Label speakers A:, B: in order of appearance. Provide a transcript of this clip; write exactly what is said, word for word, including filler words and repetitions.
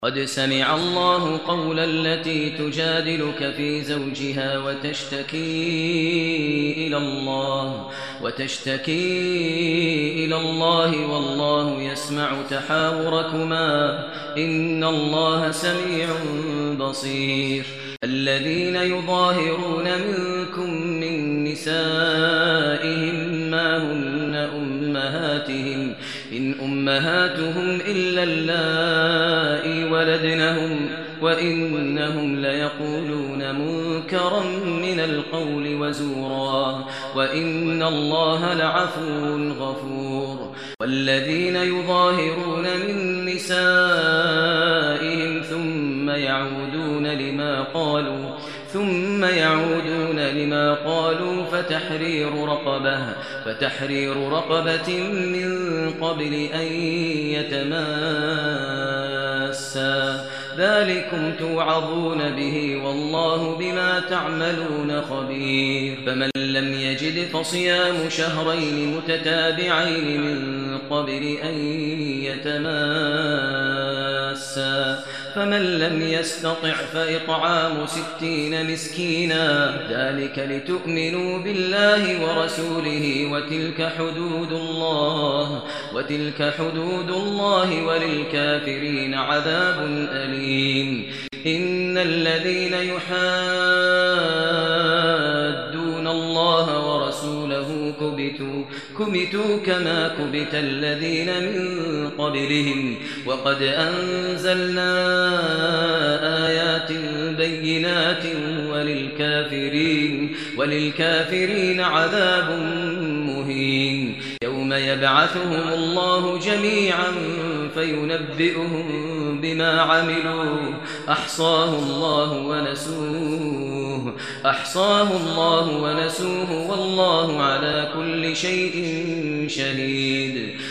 A: قد سمع الله قول التي تجادلك في زوجها وتشتكي إلى الله وتشتكي إلى الله والله يسمع تحاوركما إن الله سميع بصير. الذين يظاهرون منكم من نسائهم ما هن أمهاتهم إن أمهاتهم إلا اللائي ولدنهم وإنهم ليقولون منكرا من القول وزورا وإن الله لعفو غفور. والذين يظاهرون من نسائهم ثم يعودون لما قالوا ثم يعودون لما قالوا فتحرير رقبة فتحرير رقبة من قبل أن يتماسا ذلكم توعظون به والله بما تعملون خبير. فمن لم يجد فصيام شهرين متتابعين من قبل أن يتماسا فمن لم يستطع فإطعام ستين مسكينا ذلك لتؤمنوا بالله ورسوله وتلك حدود الله وتلك حدود الله وللكافرين عذاب أليم. إن الذين يحادون الله ورسوله كبتوا كبتوا كما كبت الذين من قبلهم وقد أنزلنا آيات بينات وللكافرين وللكافرين عذاب مهين. يوم يبعثهم الله جميعا فينبئهم بما عملوا أحصاه الله ونسوه أحصاه الله ونسوه والله على كل شيء شهيد.